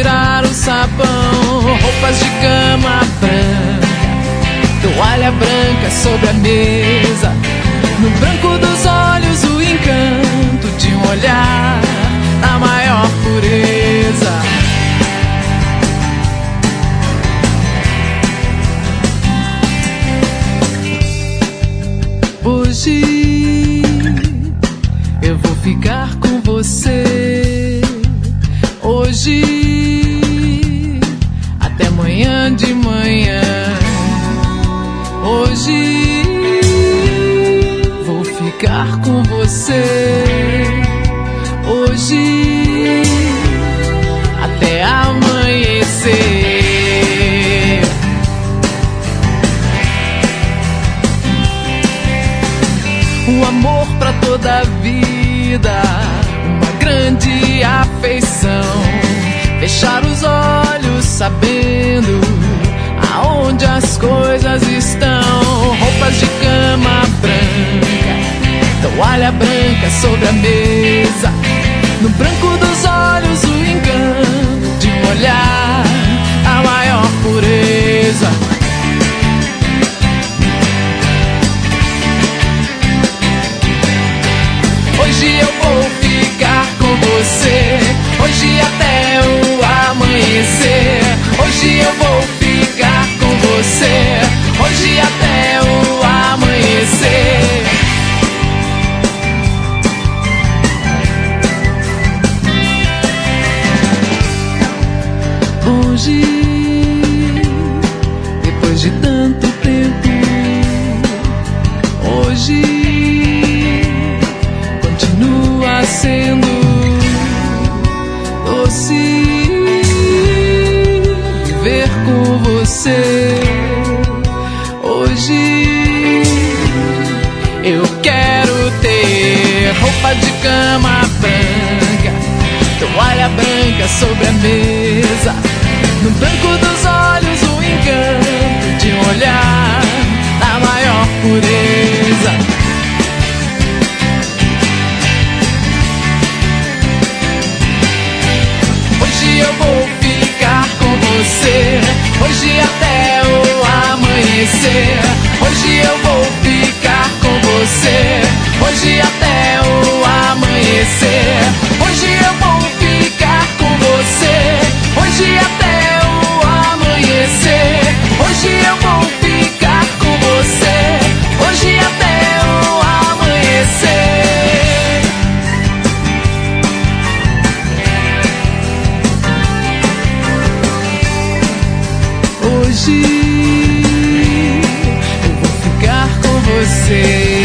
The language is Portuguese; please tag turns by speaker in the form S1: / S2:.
S1: tirar o sabão. Roupas de cama branca, toalha branca sobre a mesa. No branco dos olhos o encanto de um olhar na maior pureza. Hoje eu vou ficar com você. Hoje até amanhã de manhã. Hoje vou ficar com você. Hoje até amanhecer. O amor pra toda a vida, uma grande afeição. Fechar os olhos sabendo aonde as coisas estão. Roupas de cama branca, toalha branca sobre a mesa. No branco dos olhos o engano de um olhar, a maior pureza. Hoje eu vou ficar com você, hoje até o amanhecer. Hoje eu vou ficar com você, hoje até o amanhecer. Hoje, depois de tanto tempo, hoje continua sendo doce viver com você. Hoje eu quero ter roupa de cama branca, toalha branca sobre a mesa. No branco dos olhos o encanto de um olhar, a maior pureza. Hoje eu vou ficar com você, hoje até o amanhecer. Hoje eu vou ficar com você, hoje até o amanhecer. Hoje eu vou ficar com você, hoje até o amanhecer. Hoje eu vou ficar com você, hoje até o amanhecer. Hoje eu vou ficar com você.